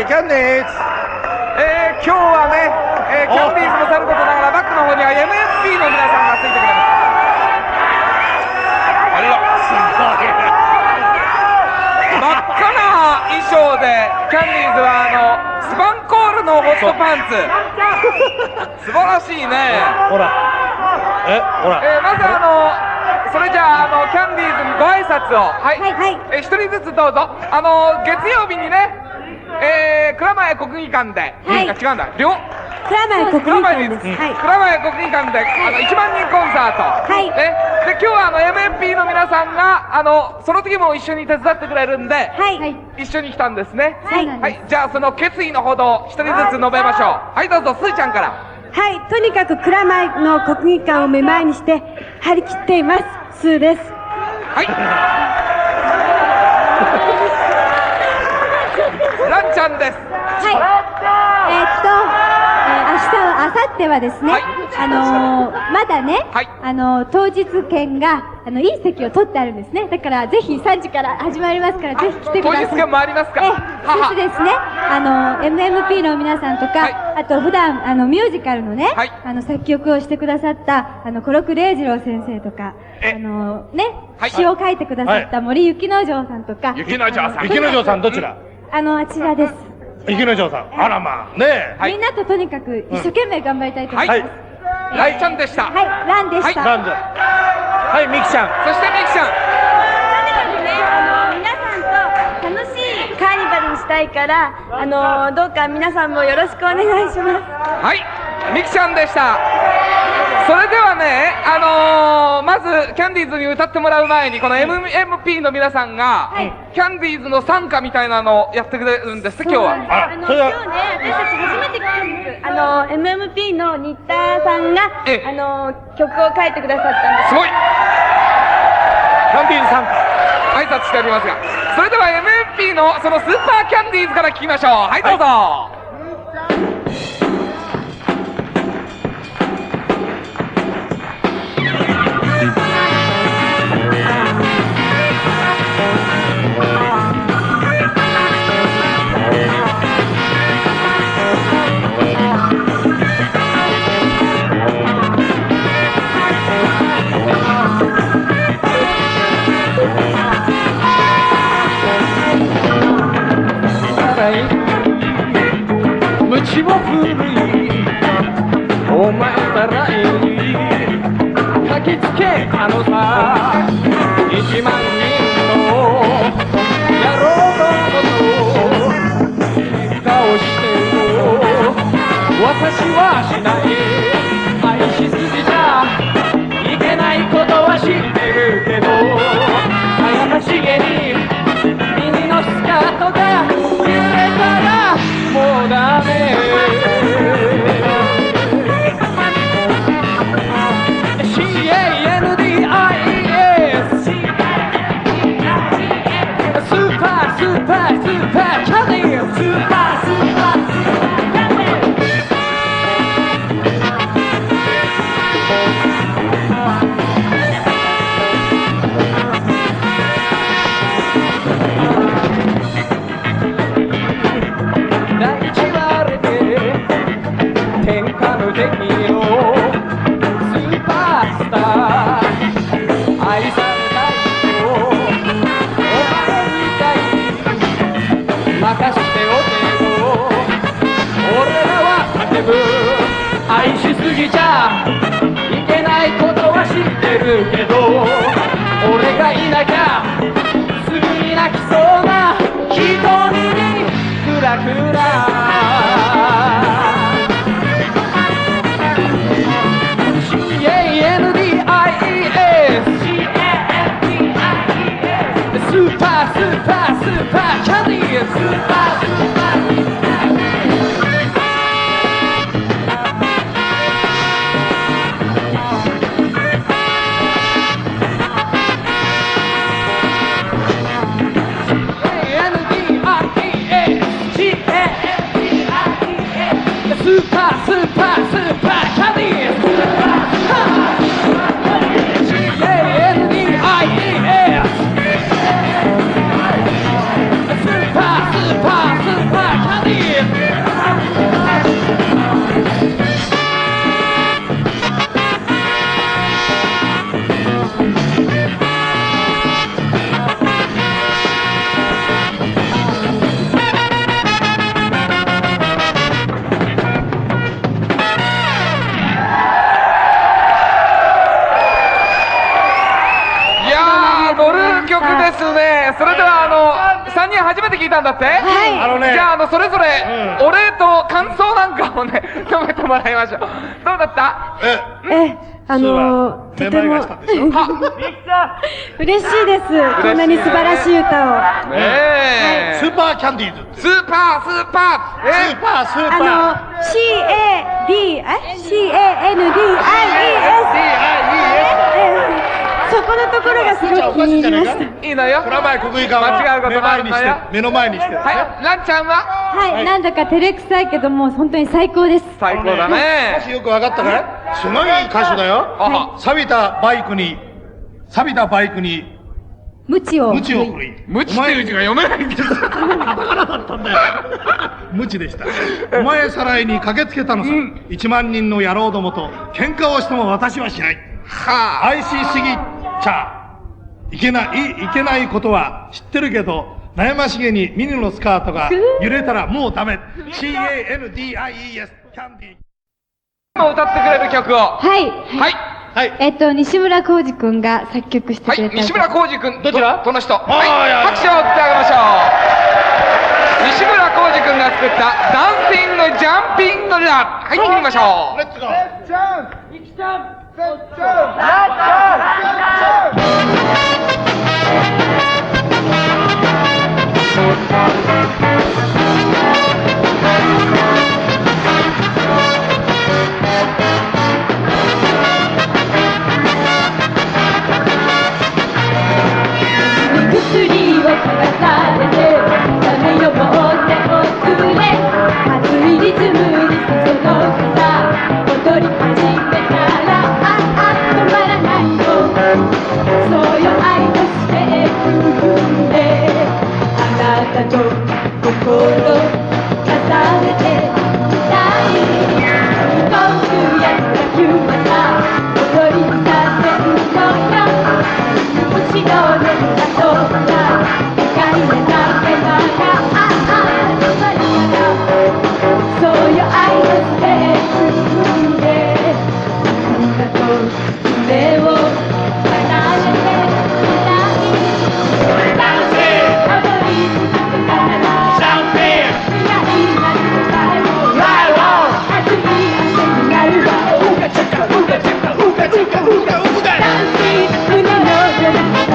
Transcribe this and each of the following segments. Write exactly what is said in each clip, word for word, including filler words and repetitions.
キャンディーズ、えー、今日はね、えー、キャンディーズもさることながらバックの方には エムエムピー の皆さんがついてくれます。あらすごい真っ赤な衣装でキャンディーズはあのスパンコールのホットパンツ素晴らしいね。 ほらえほら、 えー、まずあのそれじゃあ、あのキャンディーズにご挨拶を、はい、 はいはい、 えー、一人ずつどうぞ。あの月曜日にね、えー、蔵前国技館で、 はい、 違うんだ、両蔵前国技館です。はい、 蔵前国技館で、あのいちまんにんコンサート、 はい、 ね、で今日はあの エムエムピー の皆さんがあのその時も一緒に手伝ってくれるんで、 はい、 一緒に来たんですね。 はい、 はい、じゃあその決意のほどを一人ずつ述べましょう。はい、どうぞ、すーちゃんから。 はい、とにかく蔵前の国技館を目前にして張り切っています、スーです。 はい。ランちゃんです。 はい。えー、っと、えー、明日は、明後日はですね、はい、あのー、まだね、はい、あのー、当日券が、あの、いい席を取ってあるんですね。だから、ぜひさんじから始まりますから、ぜひ来てください。 当日券もありますか？ え、そしてですね、あのー、エムエムピー の皆さんとか、はい、あと、普段、あの、ミュージカルのね、はい、あの、作曲をしてくださった、あの、小六礼二郎先生とか、あのー、ね、はい、詩を書いてくださった森雪之丞さんとか。 雪之丞さん。 雪之丞さんどちら？ あの、あちらです。 雪之丞さん、あらまあ、ねえ。みんなととにかく一生懸命頑張りたいと思います。 ライちゃんでした。 はい、ランでした。 ランで。はい、ミキちゃん。 そしてミキちゃん。 とにかくね、あの、皆さんと楽しいカーニバルにしたいから、あの、どうか皆さんもよろしくお願いします。 はい、ミキちゃんでした。それではね、あのー、まずキャンディーズに歌ってもらう前にこの エムエムピー の皆さんが、はい、キャンディーズの賛歌みたいなのをやってくれるんです今日は。 あの今日ね、私たち初めて来たんです。あの エムエムピー の新田さんがあの曲を書いてくださったんです。 すごい。 キャンディーズ賛歌挨拶しておりますが、それでは エムエムピー のそのスーパーキャンディーズから聞きましょう。はい、どうぞ。はい、無知も古いお前ならいい書きつけたのさ一万人の野郎どもと顔しても私はしない愛しすぎじゃいけないことは知ってるけど過ちげに耳のスカートが揺れたらもうダメ シーエーエヌディーアイエス スーパースーパースーパーキャディースーパースーパー愛しすぎちゃいけないことは知ってるけど俺がいなきゃすぐに泣きそうな瞳にクラクラ シーエーエヌディーアイイーエス スーパースーパースーパーキャディースーパースーパースーパースーパースーパーキャディースーパー シーエーエヌディーアイイーエス スーパースーパースーパーキャディーはあのさんにん初めて聞いたんだって。 はいあのねじゃああのそれぞれお礼と感想なんかをね述べてもらいましょう。どうだった？ ええ、あのー、とてもめまいがしたんでしょ嬉しいです。こんなに素晴らしい歌を。 ねえスーパーキャンディーズってスーパースーパーえスーパースーパーあの、C A D、え ?C A N D I E S。そこのところがすごく気に入りました。 いいのよ。 プラマイ国技館は間違うこと目前にしてもあるのよ。 目の前にしてはい、ランちゃんははい、なんだか照れくさいけども、本当に最高です。 最高だもね。 しよくわかったかいすごいいい歌手だよは錆びたバイクに錆びたバイクに無知を。 無知を振り無知っていう字が読めないんです。 無知でしたお前さらいに駆けつけたのさ一万人の野郎どもと喧嘩をしても私はしないはあ。 愛しすぎちゃいけない、いけないことは知ってるけど、悩ましげにミニのスカートが揺れたらもうダメ。シーエーエヌディーアイイーエス、キャンディー。 今歌ってくれる曲を。 はい。 はい。 はい。 えっと、西村浩二くんが作曲してはい。 くれた。 西村浩二くん。 どちらどの人あーいやいはい。 や拍手を打ってあげましょう。西村浩二くんが作ったダンシングジャンピングラッ。はい、行ってみましょう。 レッツゴー。 薬を嗅がされてダメよもっておくれ熱いリズムにそそのくさ踊り始めたらああ止まらないよそうよ愛として踏んであなたと心重ねてみたい僕や野球はさ踊りさせるのよ後ろの歌とか深い目だけがああ始まりながそうよ愛のステージでみんなと夢を叶えてみたいダンス踊り続けたら未来なる答えを熱い汗になるわうがちゃかうがちゃかうがちゃかうがうがダンス胸のような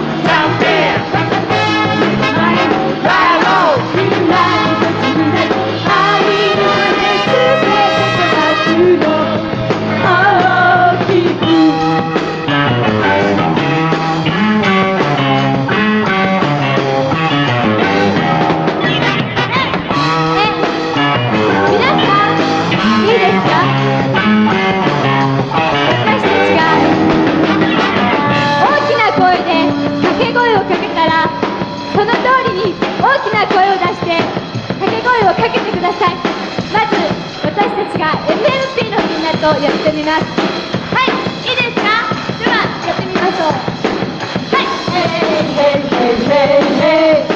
その通りに大きな声を出して掛け声をかけてください。まず私たちが エムエムピー のみんなとやってみます。はい、いいですか？ではやってみましょう。はい、ヘイヘイヘイヘイヘイ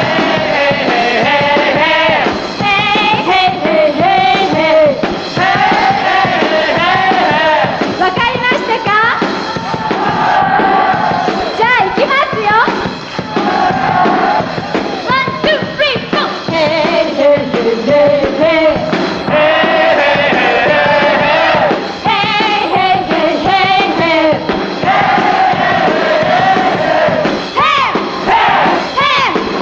わかりましたか？じゃあ行きますよ。ヘイ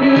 る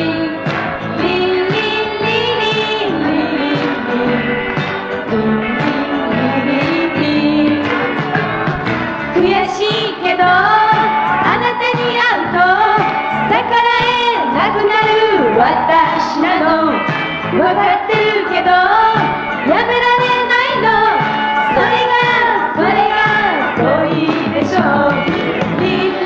悔しいけどあなたに会うと逆らえなくなる私なの分かってるけどやめられないのそれがそれが恋でしょうリンリン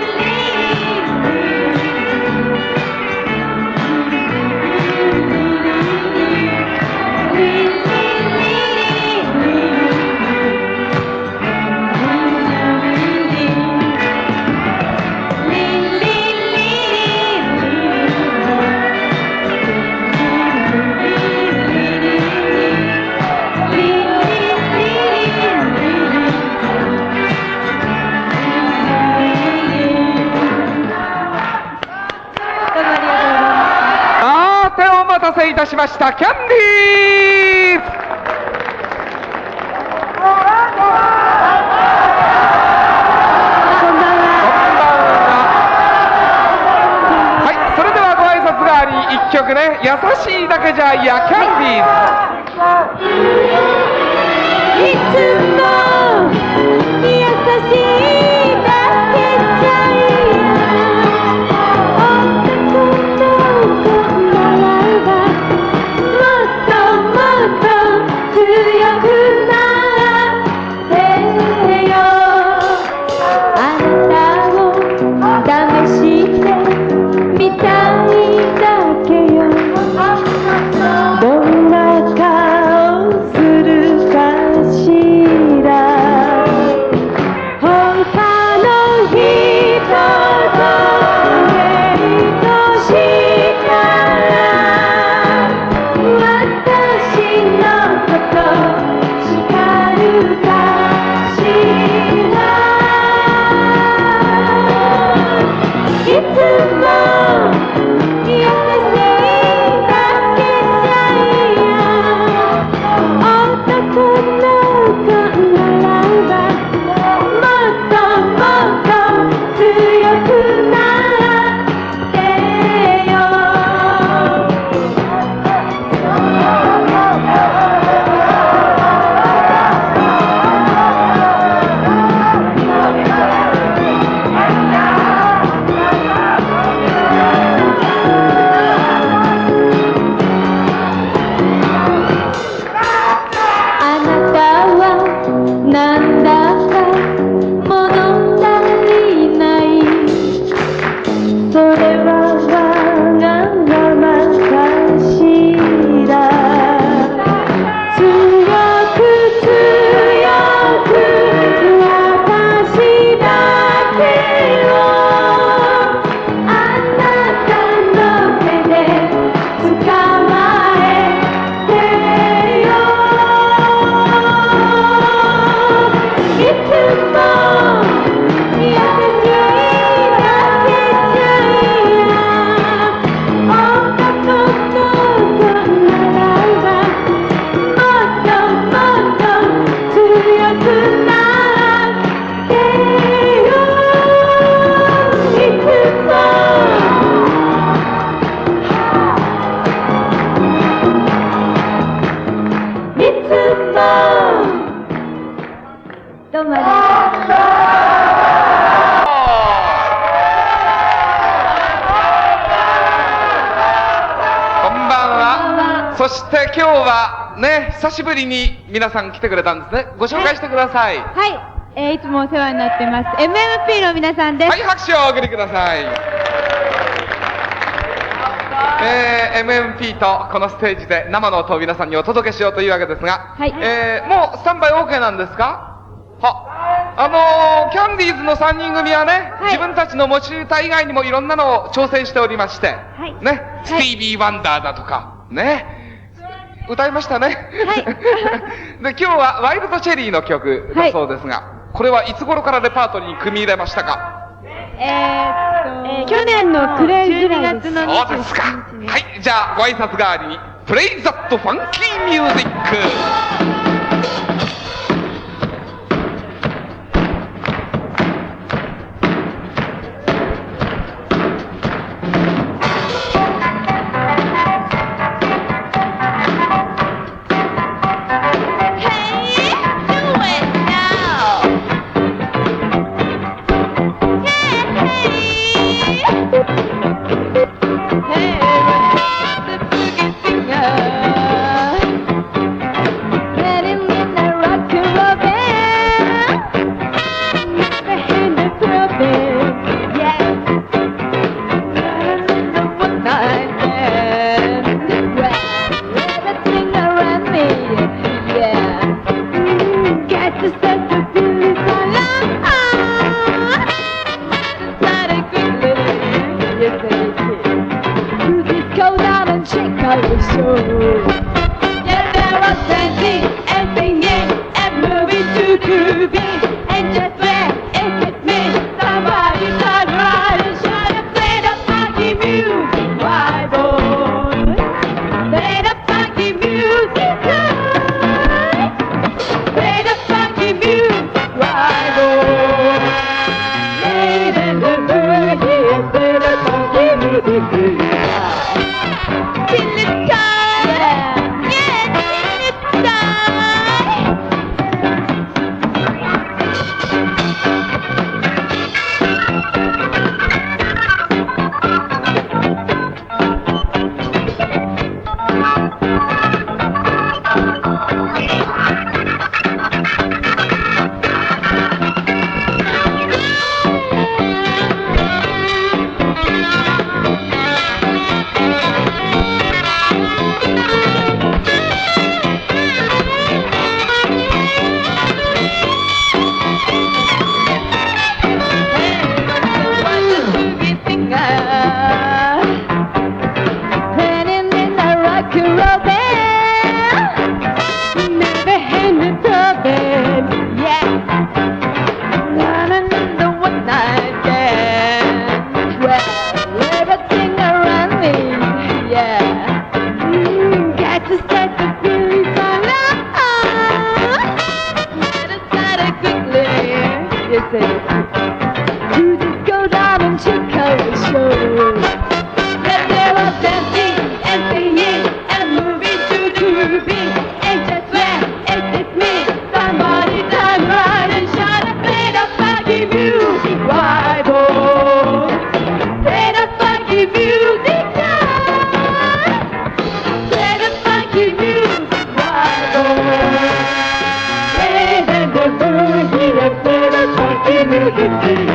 あーてお待たせいたしました、キャンディーズ。 こんばんは。 はい、それではご挨拶代わりに一曲ね、優しいだけじゃいや、キャンディーズ。 いつも優しいだけじゃい男の子ならばもっともっと強くなってよあなたを試してみたいだけよどんな顔するかしら他の人とデートしたら私のこと叱るかしらいつも優しいだけじゃいや男の子ならばもっともっと強くなってよあなたはなんだか物足りないそれはわがままかしら強く強く私だけをあなたの手で捕まえてよいつも優しいだけじゃいや男の子ならばもっともっと強くなってよいつもいつもどうもありがとうございますこんばんは。そして今日はね、久しぶりに皆さん来てくれたんですね。ご紹介してください。 はい、えー、いつもお世話になってます エムエムピー の皆さんです。 はい、拍手をお送りください。えー、エムエムピー とこのステージで生の音を皆さんにお届けしようというわけですが、 はいえー、もうスタンバイ OK なんですか？は、あのー、キャンディーズのさんにん組はね、 はい自分たちの持ち歌以外にもいろんなのを挑戦しておりまして、 はいね、スティービー・ワンダーだとか、ね、歌いましたね。 はいで、今日はワイルドチェリーの曲だそうですが、 これはいつ頃からレパートリーに組み入れましたか？ えーっと、去年の暮れぐらいです。 そうですか。はい、じゃあご挨拶代わりに、プレイザットファンキーミュージック。 Thank you.